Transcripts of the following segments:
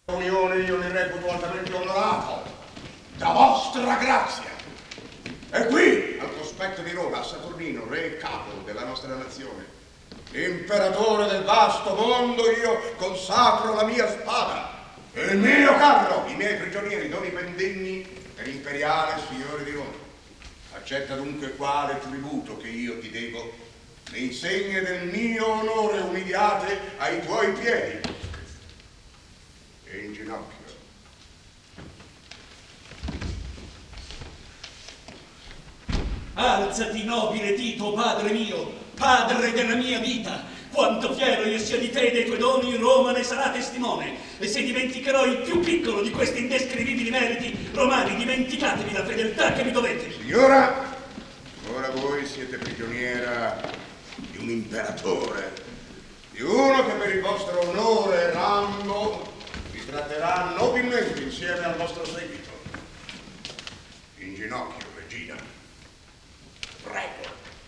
Unione io ne reputo altamente onorato, da vostra grazia. E qui, al cospetto di Roma, Saturnino, re e capo della nostra nazione, imperatore del vasto mondo, io consacro la mia spada e il mio carro, i miei prigionieri, doni pendegni per imperiale signore di Roma. Accetta dunque quale tributo che io ti devo, le insegne del mio onore umiliate ai tuoi piedi e in ginocchio. Alzati, nobile Tito, padre mio, padre della mia vita. Quanto fiero io sia di te e dei tuoi doni, Roma ne sarà testimone. E se dimenticherò il più piccolo di questi indescrivibili meriti, romani, dimenticatevi la fedeltà che mi dovete. Signora, ora voi siete prigioniera di un imperatore, di uno che per il vostro onore e rango vi tratterà nobilmente insieme al vostro seguito. In ginocchio, regina. Prego.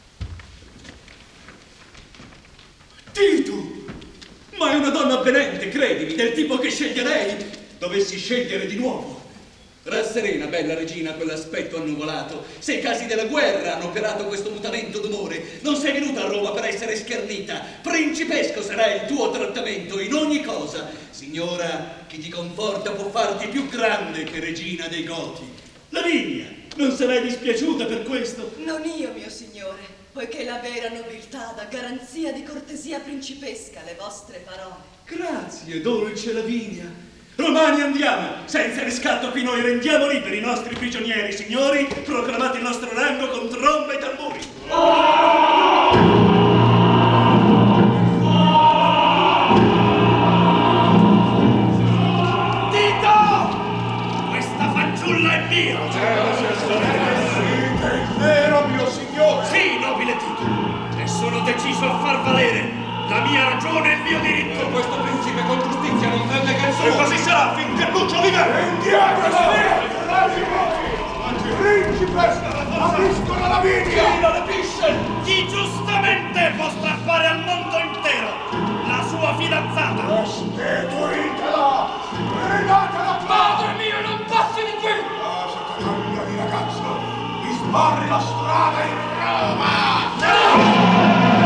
Tito! Ma è una donna avvenente, credimi, del tipo che sceglierei, dovessi scegliere di nuovo. Rasserena, bella regina, quell'aspetto annuvolato. Se i casi della guerra hanno operato questo mutamento d'umore, non sei venuta a Roma per essere schernita. Principesco sarà il tuo trattamento in ogni cosa. Signora, chi ti conforta può farti più grande che regina dei Goti. Lavinia, non sarai dispiaciuta per questo? Non io, mio signore, poiché la vera nobiltà dà garanzia di cortesia principesca alle vostre parole. Grazie, dolce Lavinia. Romani, andiamo! Senza riscatto qui noi rendiamo liberi i nostri prigionieri. Signori, proclamate il nostro rango con trombe e tamburi. Tito! Questa fanciulla è mia! È vero, mio signore! Sì, nobile Tito! E sono deciso a far valere la mia ragione e il mio diritto! Questo principe con giustizia non prende che il suo! E così sarà finché Lucio vive! Indietro, principe! Rapiscono la Lavinia! Chi lo rapisce? Chi giustamente può strappare al mondo intero la sua fidanzata! Restituitela! Ridatela! Padre mio, non passi di qui! Ah, siete taglia di ragazzo! Mi sbarri la strada in Roma!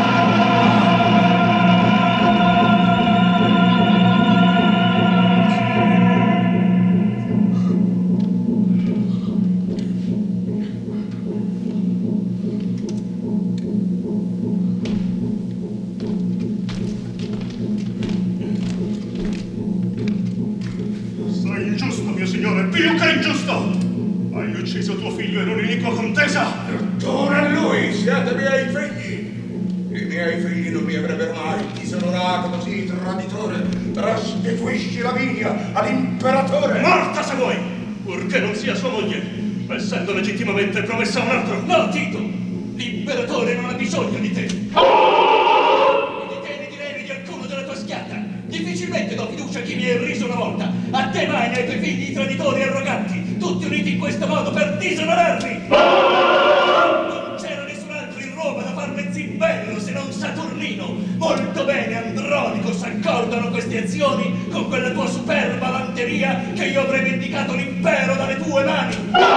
Più che ingiusto! Hai ucciso tuo figlio in un'iniqua contesa! Torna a lui, siete miei figli! I miei figli non mi avrebbero mai disonorato così, traditore! Restituisci Lavinia all'imperatore! Morta se vuoi! Purché non sia sua moglie, essendo legittimamente promessa a un altro! No, Tito! L'imperatore non ha bisogno di te! Né di te ne direi di alcuno della tua schiatta! Difficilmente do fiducia a chi mi ha irriso una volta! A te mai e ai tuoi figli traditori e arroganti, tutti uniti in questo modo per disonorarmi! Non c'era nessun altro in Roma da farne zimbello se non Saturnino! Molto bene, Andronico, s'accordano queste azioni con quella tua superba vanteria che io avrei vendicato l'impero dalle tue mani!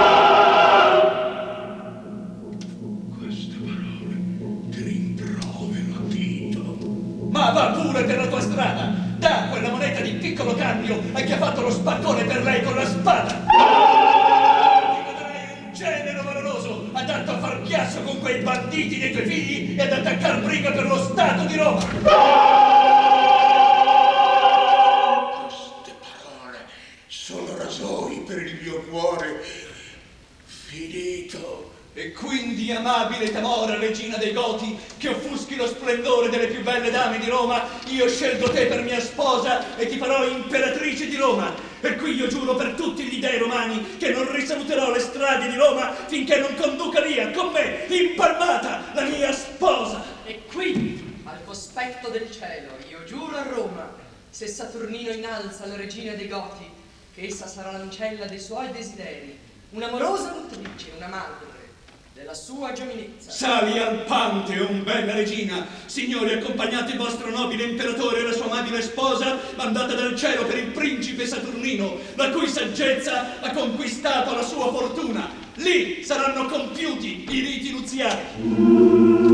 Queste parole ti rimprovero, Tito. Ma va pure per la tua strada! Da quella moneta di piccolo cambio a chi ha fatto lo spaccone per lei con la spada! Ti vedrai un genero valoroso adatto a far chiasso con quei banditi dei tuoi figli e ad attaccar briga per lo Stato di Roma! Queste parole sono rasoi per il mio cuore finito. E quindi, amabile Tamora, regina dei Goti, che offuschi lo splendore delle più belle dame di Roma, io scelgo te per mia sposa e ti farò imperatrice di Roma. E qui io giuro per tutti gli dei romani che non risaluterò le strade di Roma finché non conduca via con me, impalmata, la mia sposa. E qui, al cospetto del cielo, io giuro a Roma, se Saturnino innalza la regina dei Goti, che essa sarà l'ancella dei suoi desideri, un'amorosa nutrice, una madre della sua giovinezza. Sali al Pantheon, bella regina. Signori, accompagnate il vostro nobile imperatore e la sua amabile sposa, mandata dal cielo per il principe Saturnino, la cui saggezza ha conquistato la sua fortuna. Lì saranno compiuti i riti nuziali.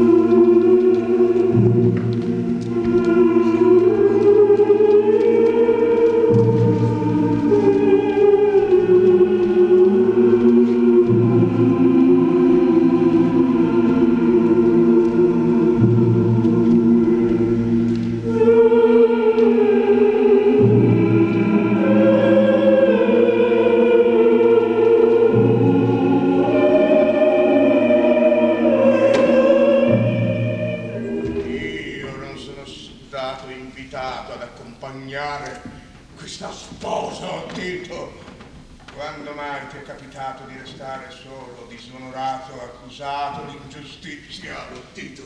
Questa sposa, ho detto. Quando mai ti è capitato di restare solo, disonorato, accusato di ingiustizia? Tito,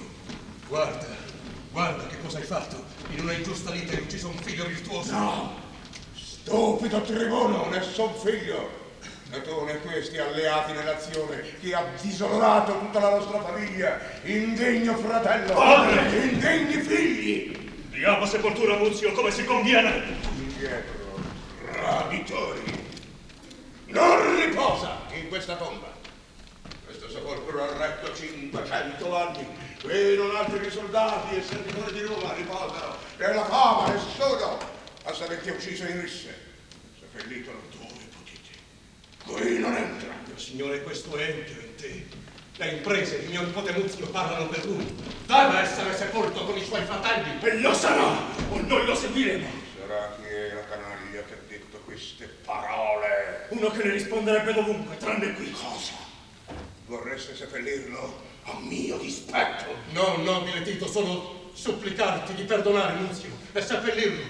guarda che cosa hai fatto. In una ingiusta lite hai ucciso un figlio virtuoso. No, stupido tribuno, nessun figlio. E tu né questi alleati nell'azione che ha disonorato tutta la nostra famiglia, indegno fratello, Padre! indegni figli. Diamo sepoltura a Muzio come si conviene. Indietro, traditori. Non riposa in questa tomba. Questo sepolcro ha retto 500 anni. Qui non altri soldati e servitori di Roma riposano. Nella cava nessuno ha savete ucciso in risse. Seppellitelo dove potete. Qui non entra. Mio signore, questo ente in te. Le imprese di mio nipote Muzio parlano per lui. Deve essere sepolto con i suoi fratelli. E lo sarà, o noi lo seguiremo. Sarà chi è la canaglia che ha detto queste parole? Uno che ne risponderebbe dovunque, tranne qui. Cosa? Vorreste seppellirlo a mio dispetto? No, nobile Tito, solo supplicarti di perdonare Muzio e seppellirlo.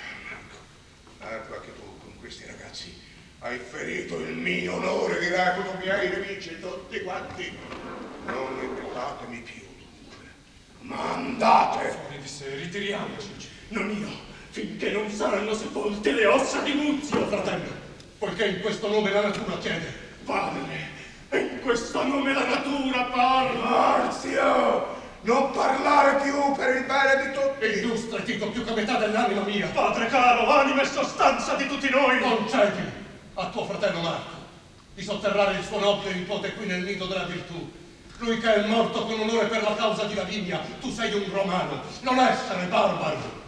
Ecco anche tu con questi ragazzi hai ferito il mio onore, di reputo miei nemici tutti quanti. Non imputatemi più dunque, ma andate. Fuori di sé, ritiriamoci. Non io, finché non saranno sepolte le ossa di Muzio. Fratello, poiché in questo nome la natura chiede. Padre, e in questo nome la natura parla. Marzio, non parlare più per il bene di tutti. Illustre Tito più che metà dell'anima mia. Padre caro, anima e sostanza di tutti noi. Concedi a tuo fratello Marco di sotterrare il suo nobile nipote qui nel nido della virtù. Lui che è morto con onore per la causa di Lavinia. Tu sei un romano, non essere barbaro.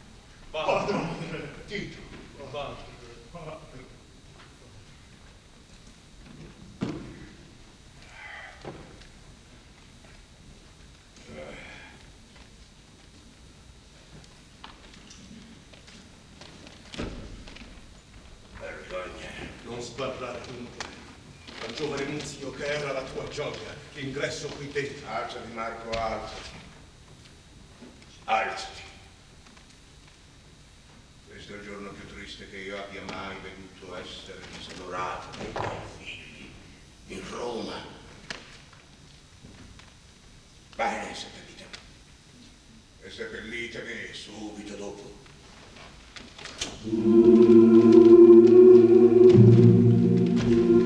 Padre. Tito. Padre. Non sbarrare dunque al giovane Muzio che era la tua gioia, l'ingresso qui dentro. Alzati Marco, alzati. Alzati. Questo è il giorno più triste che io abbia mai veduto essere disonorato dai miei figli in Roma. Bene, seppellitemi. E seppellitemi subito dopo.